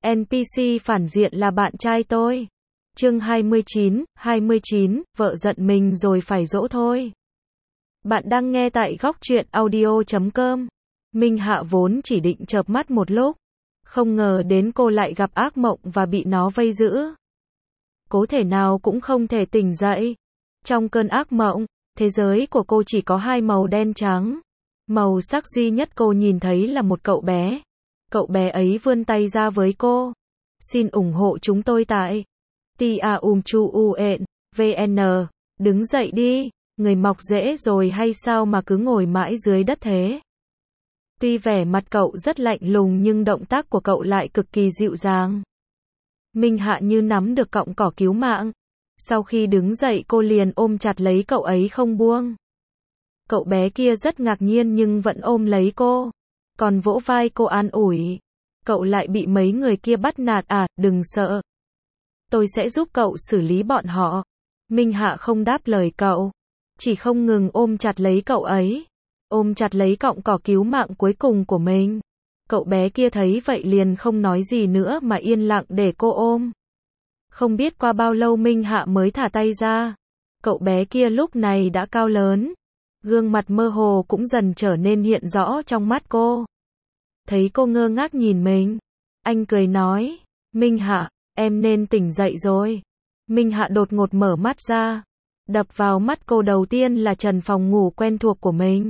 NPC phản diện là bạn trai tôi. Chương 29, vợ giận mình rồi phải dỗ thôi. Bạn đang nghe tại góc truyện audio.com. Minh Hạ vốn chỉ định chợp mắt một lúc, không ngờ đến cô lại gặp ác mộng và bị nó vây giữ. Cố thể nào cũng không thể tỉnh dậy. Trong cơn ác mộng, thế giới của cô chỉ có hai màu đen trắng. Màu sắc duy nhất cô nhìn thấy là một cậu bé. Cậu bé ấy vươn tay ra với cô. Xin ủng hộ chúng tôi tại TIA-UM-CHU-UN, VN. Đứng dậy đi, người mọc rễ rồi hay sao mà cứ ngồi mãi dưới đất thế? Tuy vẻ mặt cậu rất lạnh lùng nhưng động tác của cậu lại cực kỳ dịu dàng. Minh Hạ như nắm được cọng cỏ cứu mạng. Sau khi đứng dậy cô liền ôm chặt lấy cậu ấy không buông. Cậu bé kia rất ngạc nhiên nhưng vẫn ôm lấy cô, còn vỗ vai cô an ủi. Cậu lại bị mấy người kia bắt nạt à, đừng sợ. Tôi sẽ giúp cậu xử lý bọn họ. Minh Hạ không đáp lời cậu, chỉ không ngừng ôm chặt lấy cậu ấy. Ôm chặt lấy cọng cỏ cứu mạng cuối cùng của mình. Cậu bé kia thấy vậy liền không nói gì nữa mà yên lặng để cô ôm. Không biết qua bao lâu Minh Hạ mới thả tay ra. Cậu bé kia lúc này đã cao lớn. Gương mặt mơ hồ cũng dần trở nên hiện rõ trong mắt cô. Thấy cô ngơ ngác nhìn mình, anh cười nói, Minh Hạ, em nên tỉnh dậy rồi. Minh Hạ đột ngột mở mắt ra. Đập vào mắt cô đầu tiên là trần phòng ngủ quen thuộc của mình.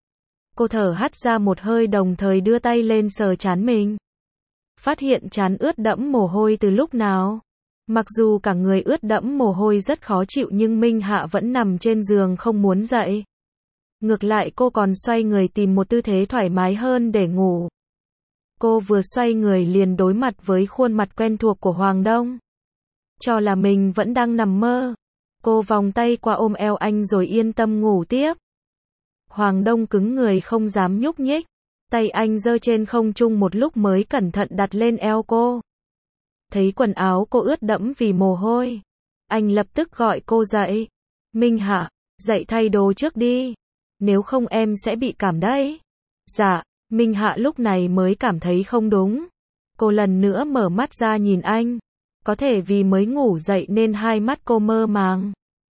Cô thở hắt ra một hơi đồng thời đưa tay lên sờ trán mình. Phát hiện trán ướt đẫm mồ hôi từ lúc nào. Mặc dù cả người ướt đẫm mồ hôi rất khó chịu nhưng Minh Hạ vẫn nằm trên giường không muốn dậy. Ngược lại cô còn xoay người tìm một tư thế thoải mái hơn để ngủ. Cô vừa xoay người liền đối mặt với khuôn mặt quen thuộc của Hoàng Đông. Cho là mình vẫn đang nằm mơ. Cô vòng tay qua ôm eo anh rồi yên tâm ngủ tiếp. Hoàng Đông cứng người không dám nhúc nhích. Tay anh giơ trên không trung một lúc mới cẩn thận đặt lên eo cô. Thấy quần áo cô ướt đẫm vì mồ hôi. Anh lập tức gọi cô dậy. Minh Hạ, dậy thay đồ trước đi. Nếu không em sẽ bị cảm đấy. Dạ, Minh Hạ lúc này mới cảm thấy không đúng. Cô lần nữa mở mắt ra nhìn anh. Có thể vì mới ngủ dậy nên hai mắt cô mơ màng.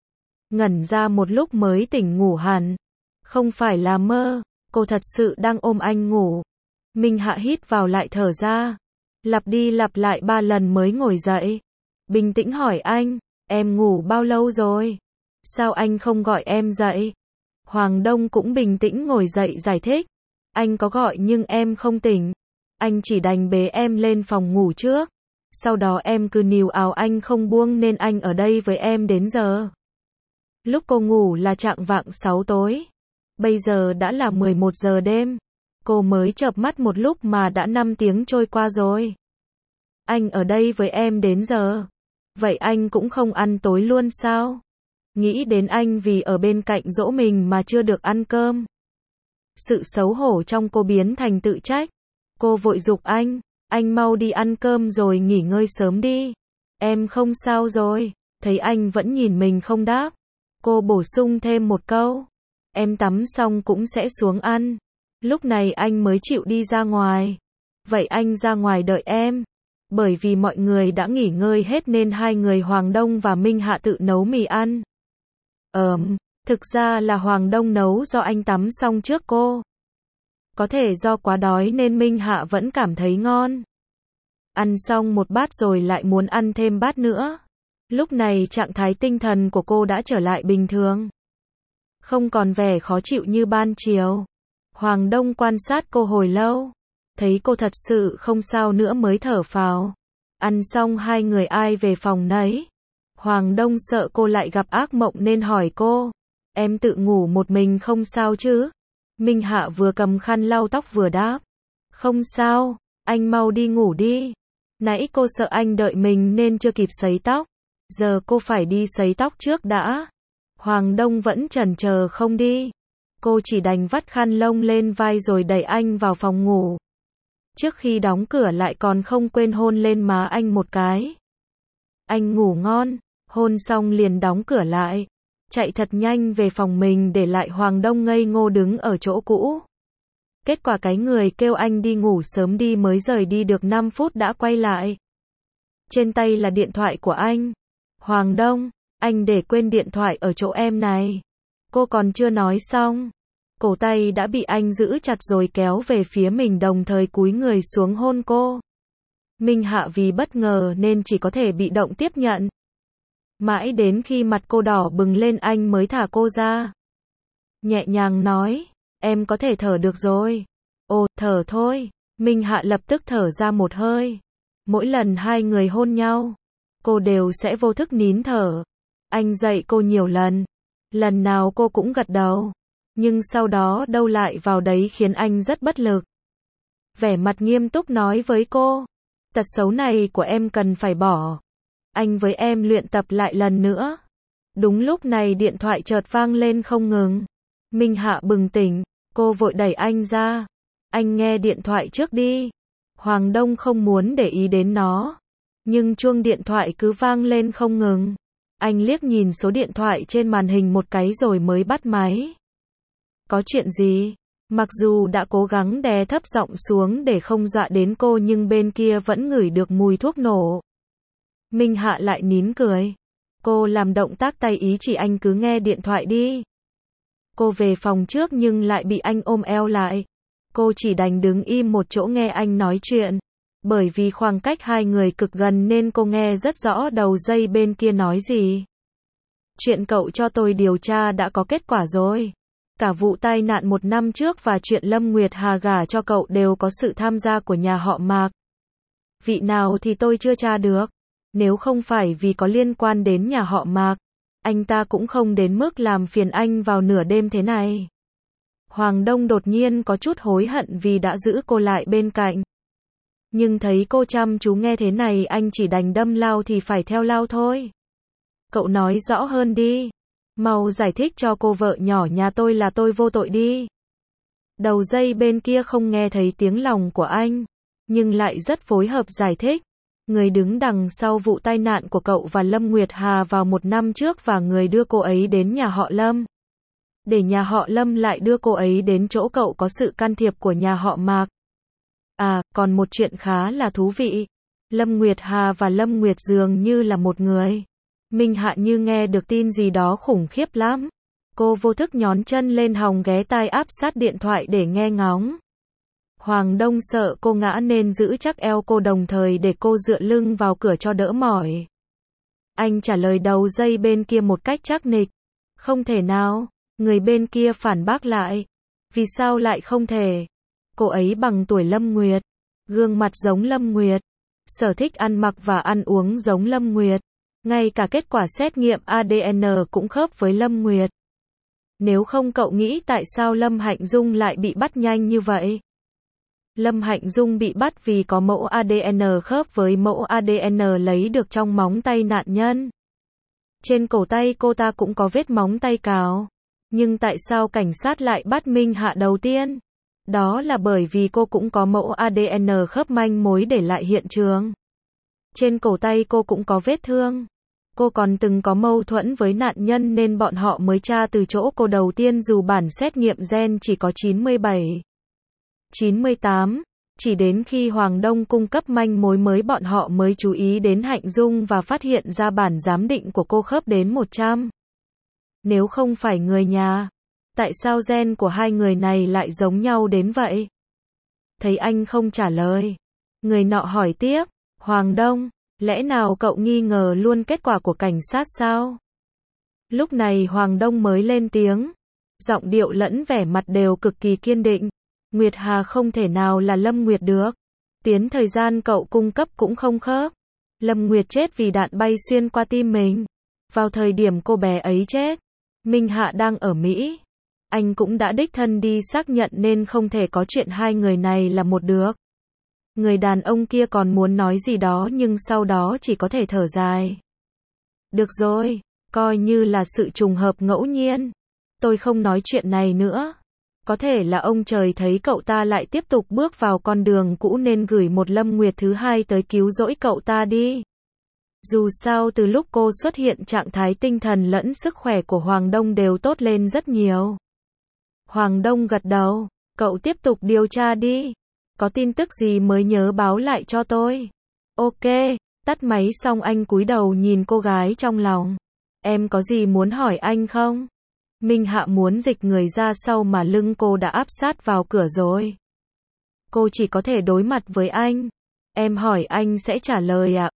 Ngẩn ra một lúc mới tỉnh ngủ hẳn. Không phải là mơ, cô thật sự đang ôm anh ngủ. Minh Hạ hít vào lại thở ra. Lặp đi lặp lại 3 lần mới ngồi dậy. Bình tĩnh hỏi anh, em ngủ bao lâu rồi? Sao anh không gọi em dậy? Hoàng Đông cũng bình tĩnh ngồi dậy giải thích. Anh có gọi nhưng em không tỉnh. Anh chỉ đành bế em lên phòng ngủ trước. Sau đó em cứ níu áo anh không buông nên anh ở đây với em đến giờ. Lúc cô ngủ là chạng vạng 6 tối. Bây giờ đã là 11 giờ đêm. Cô mới chợp mắt một lúc mà đã 5 tiếng trôi qua rồi. Anh ở đây với em đến giờ. Vậy anh cũng không ăn tối luôn sao? Nghĩ đến anh vì ở bên cạnh dỗ mình mà chưa được ăn cơm. Sự xấu hổ trong cô biến thành tự trách. Cô vội giục anh mau đi ăn cơm rồi nghỉ ngơi sớm đi. Em không sao rồi. Thấy anh vẫn nhìn mình không đáp. Cô bổ sung thêm một câu. Em tắm xong cũng sẽ xuống ăn. Lúc này anh mới chịu đi ra ngoài. Vậy anh ra ngoài đợi em. Bởi vì mọi người đã nghỉ ngơi hết nên hai người Hoàng Đông và Minh Hạ tự nấu mì ăn. Thực ra là Hoàng Đông nấu do anh tắm xong trước cô. Có thể do quá đói nên Minh Hạ vẫn cảm thấy ngon. Ăn xong một bát rồi lại muốn ăn thêm bát nữa. Lúc này trạng thái tinh thần của cô đã trở lại bình thường. Không còn vẻ khó chịu như ban chiều. Hoàng Đông quan sát cô hồi lâu. Thấy cô thật sự không sao nữa mới thở phào. Ăn xong hai người ai về phòng nấy. Hoàng Đông sợ cô lại gặp ác mộng nên hỏi cô. Em tự ngủ một mình không sao chứ? Minh Hạ vừa cầm khăn lau tóc vừa đáp. Không sao, anh mau đi ngủ đi. Nãy cô sợ anh đợi mình nên chưa kịp sấy tóc. Giờ cô phải đi sấy tóc trước đã. Hoàng Đông vẫn chần chờ không đi. Cô chỉ đành vắt khăn lông lên vai rồi đẩy anh vào phòng ngủ. Trước khi đóng cửa lại còn không quên hôn lên má anh một cái. Anh ngủ ngon, hôn xong liền đóng cửa lại. Chạy thật nhanh về phòng mình để lại Hoàng Đông ngây ngô đứng ở chỗ cũ. Kết quả cái người kêu anh đi ngủ sớm đi mới rời đi được 5 phút đã quay lại. Trên tay là điện thoại của anh. Hoàng Đông, anh để quên điện thoại ở chỗ em này. Cô còn chưa nói xong. Cổ tay đã bị anh giữ chặt rồi kéo về phía mình đồng thời cúi người xuống hôn cô. Minh Hạ vì bất ngờ nên chỉ có thể bị động tiếp nhận. Mãi đến khi mặt cô đỏ bừng lên anh mới thả cô ra. Nhẹ nhàng nói, em có thể thở được rồi. Ồ, thở thôi. Minh Hạ lập tức thở ra một hơi. Mỗi lần hai người hôn nhau, cô đều sẽ vô thức nín thở. Anh dạy cô nhiều lần. Lần nào cô cũng gật đầu. Nhưng sau đó đâu lại vào đấy khiến anh rất bất lực. Vẻ mặt nghiêm túc nói với cô, tật xấu này của em cần phải bỏ. Anh với em luyện tập lại lần nữa. Đúng lúc này điện thoại chợt vang lên không ngừng. Minh Hạ bừng tỉnh, cô vội đẩy anh ra. Anh nghe điện thoại trước đi. Hoàng Đông không muốn để ý đến nó. Nhưng chuông điện thoại cứ vang lên không ngừng. Anh liếc nhìn số điện thoại trên màn hình một cái rồi mới bắt máy. Có chuyện gì? Mặc dù đã cố gắng đè thấp giọng xuống để không dọa đến cô nhưng bên kia vẫn ngửi được mùi thuốc nổ. Minh Hạ lại nín cười. Cô làm động tác tay ý chỉ anh cứ nghe điện thoại đi. Cô về phòng trước nhưng lại bị anh ôm eo lại. Cô chỉ đành đứng im một chỗ nghe anh nói chuyện. Bởi vì khoảng cách hai người cực gần nên cô nghe rất rõ đầu dây bên kia nói gì. Chuyện cậu cho tôi điều tra đã có kết quả rồi. Cả vụ tai nạn 1 năm trước và chuyện Lâm Nguyệt Hà gả cho cậu đều có sự tham gia của nhà họ Mạc. Vị nào thì tôi chưa tra được. Nếu không phải vì có liên quan đến nhà họ Mạc, anh ta cũng không đến mức làm phiền anh vào nửa đêm thế này. Hoàng Đông đột nhiên có chút hối hận vì đã giữ cô lại bên cạnh. Nhưng thấy cô chăm chú nghe thế này anh chỉ đành đâm lao thì phải theo lao thôi. Cậu nói rõ hơn đi. Mau giải thích cho cô vợ nhỏ nhà tôi là tôi vô tội đi. Đầu dây bên kia không nghe thấy tiếng lòng của anh, nhưng lại rất phối hợp giải thích. Người đứng đằng sau vụ tai nạn của cậu và Lâm Nguyệt Hà vào 1 năm trước và người đưa cô ấy đến nhà họ Lâm. Để nhà họ Lâm lại đưa cô ấy đến chỗ cậu có sự can thiệp của nhà họ Mạc. À, còn một chuyện khá là thú vị. Lâm Nguyệt Hà và Lâm Nguyệt dường như là một người. Minh Hạ như nghe được tin gì đó khủng khiếp lắm. Cô vô thức nhón chân lên hòng ghé tai áp sát điện thoại để nghe ngóng. Hoàng Đông sợ cô ngã nên giữ chắc eo cô đồng thời để cô dựa lưng vào cửa cho đỡ mỏi. Anh trả lời đầu dây bên kia một cách chắc nịch. Không thể nào. Người bên kia phản bác lại. Vì sao lại không thể? Cô ấy bằng tuổi Lâm Nguyệt. Gương mặt giống Lâm Nguyệt. Sở thích ăn mặc và ăn uống giống Lâm Nguyệt. Ngay cả kết quả xét nghiệm ADN cũng khớp với Lâm Nguyệt. Nếu không cậu nghĩ tại sao Lâm Hạnh Dung lại bị bắt nhanh như vậy? Lâm Hạnh Dung bị bắt vì có mẫu ADN khớp với mẫu ADN lấy được trong móng tay nạn nhân. Trên cổ tay cô ta cũng có vết móng tay cào. Nhưng tại sao cảnh sát lại bắt Minh Hạ đầu tiên? Đó là bởi vì cô cũng có mẫu ADN khớp manh mối để lại hiện trường. Trên cổ tay cô cũng có vết thương. Cô còn từng có mâu thuẫn với nạn nhân nên bọn họ mới tra từ chỗ cô đầu tiên dù bản xét nghiệm gen chỉ có 97, 98. Chỉ đến khi Hoàng Đông cung cấp manh mối mới bọn họ mới chú ý đến Hạnh Dung và phát hiện ra bản giám định của cô khớp đến 100. Nếu không phải người nhà, tại sao gen của hai người này lại giống nhau đến vậy? Thấy anh không trả lời, người nọ hỏi tiếp, Hoàng Đông, lẽ nào cậu nghi ngờ luôn kết quả của cảnh sát sao? Lúc này Hoàng Đông mới lên tiếng, giọng điệu lẫn vẻ mặt đều cực kỳ kiên định. Nguyệt Hà không thể nào là Lâm Nguyệt được. Tuyến thời gian cậu cung cấp cũng không khớp. Lâm Nguyệt chết vì đạn bay xuyên qua tim mình. Vào thời điểm cô bé ấy chết, Minh Hạ đang ở Mỹ. Anh cũng đã đích thân đi xác nhận nên không thể có chuyện hai người này là một được. Người đàn ông kia còn muốn nói gì đó nhưng sau đó chỉ có thể thở dài. Được rồi, coi như là sự trùng hợp ngẫu nhiên. Tôi không nói chuyện này nữa. Có thể là ông trời thấy cậu ta lại tiếp tục bước vào con đường cũ nên gửi một Lâm Nguyệt thứ hai tới cứu rỗi cậu ta đi. Dù sao từ lúc cô xuất hiện trạng thái tinh thần lẫn sức khỏe của Hoàng Đông đều tốt lên rất nhiều. Hoàng Đông gật đầu, Cậu tiếp tục điều tra đi. Có tin tức gì mới nhớ báo lại cho tôi. Ok, tắt máy xong anh cúi đầu nhìn cô gái trong lòng. Em có gì muốn hỏi anh không? Minh Hạ muốn dịch người ra sau mà lưng cô đã áp sát vào cửa rồi. Cô chỉ có thể đối mặt với anh. Em hỏi anh sẽ trả lời à?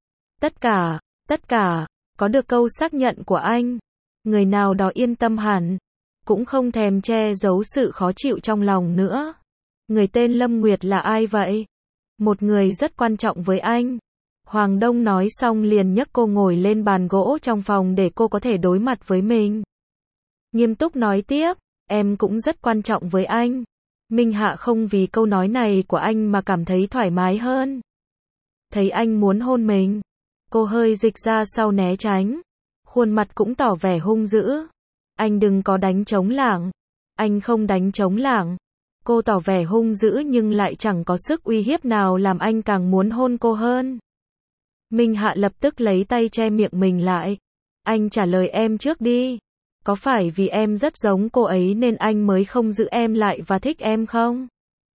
Tất cả, có được câu xác nhận của anh. Người nào đó yên tâm hẳn, cũng không thèm che giấu sự khó chịu trong lòng nữa. Người tên Lâm Nguyệt là ai vậy? Một người rất quan trọng với anh. Hoàng Đông nói xong liền nhấc cô ngồi lên bàn gỗ trong phòng để cô có thể đối mặt với mình. Nghiêm túc nói tiếp, em cũng rất quan trọng với anh. Minh Hạ không vì câu nói này của anh mà cảm thấy thoải mái hơn. Thấy anh muốn hôn mình, cô hơi dịch ra sau né tránh. Khuôn mặt cũng tỏ vẻ hung dữ. Anh đừng có đánh trống lảng. Anh không đánh trống lảng. Cô tỏ vẻ hung dữ nhưng lại chẳng có sức uy hiếp nào làm anh càng muốn hôn cô hơn. Minh Hạ lập tức lấy tay che miệng mình lại. Anh trả lời em trước đi. Có phải vì em rất giống cô ấy nên anh mới không giữ em lại và thích em không?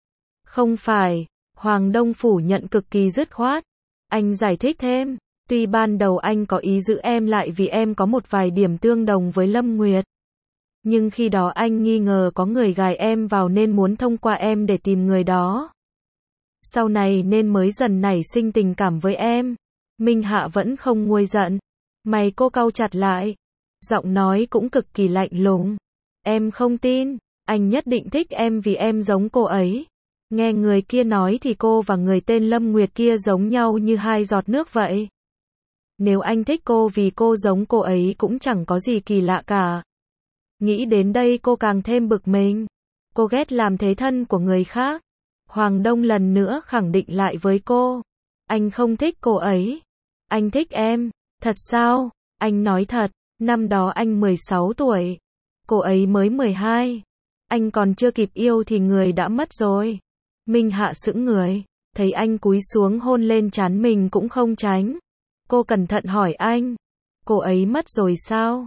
Không phải. Hoàng Đông phủ nhận cực kỳ dứt khoát. Anh giải thích thêm. Tuy ban đầu anh có ý giữ em lại vì em có một vài điểm tương đồng với Lâm Nguyệt. Nhưng khi đó anh nghi ngờ có người gài em vào nên muốn thông qua em để tìm người đó. Sau này nên mới dần nảy sinh tình cảm với em. Minh Hạ vẫn không nguôi giận. Mày cô cau chặt lại. Giọng nói cũng cực kỳ lạnh lùng. Em không tin, anh nhất định thích em vì em giống cô ấy. Nghe người kia nói thì cô và người tên Lâm Nguyệt kia giống nhau như hai giọt nước vậy. Nếu anh thích cô vì cô giống cô ấy cũng chẳng có gì kỳ lạ cả. Nghĩ đến đây cô càng thêm bực mình. Cô ghét làm thế thân của người khác. Hoàng Đông lần nữa khẳng định lại với cô. Anh không thích cô ấy. Anh thích em. Thật sao? Anh nói thật. Năm đó anh 16 tuổi. Cô ấy mới 12. Anh còn chưa kịp yêu thì người đã mất rồi. Minh Hạ sững người. Thấy anh cúi xuống hôn lên trán mình cũng không tránh. Cô cẩn thận hỏi anh. Cô ấy mất rồi sao?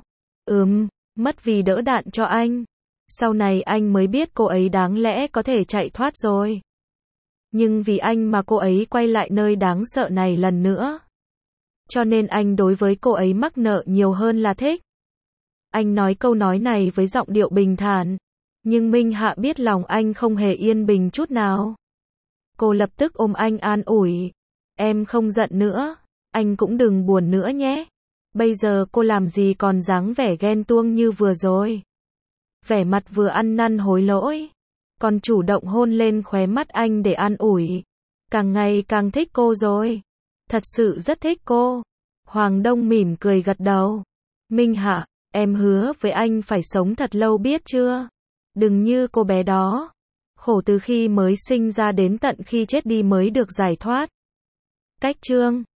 Mất vì đỡ đạn cho anh. Sau này anh mới biết cô ấy đáng lẽ có thể chạy thoát rồi. Nhưng vì anh mà cô ấy quay lại nơi đáng sợ này lần nữa. Cho nên anh đối với cô ấy mắc nợ nhiều hơn là thích. Anh nói câu nói này với giọng điệu bình thản. Nhưng Minh Hạ biết lòng anh không hề yên bình chút nào. Cô lập tức ôm anh an ủi. Em không giận nữa. Anh cũng đừng buồn nữa nhé. Bây giờ cô làm gì còn dáng vẻ ghen tuông như vừa rồi. Vẻ mặt vừa ăn năn hối lỗi. Còn chủ động hôn lên khóe mắt anh để an ủi. Càng ngày càng thích cô rồi. Thật sự rất thích cô. Hoàng Đông mỉm cười gật đầu. Minh Hạ, em hứa với anh phải sống thật lâu biết chưa? Đừng như cô bé đó. Khổ từ khi mới sinh ra đến tận khi chết đi mới được giải thoát. Cách chương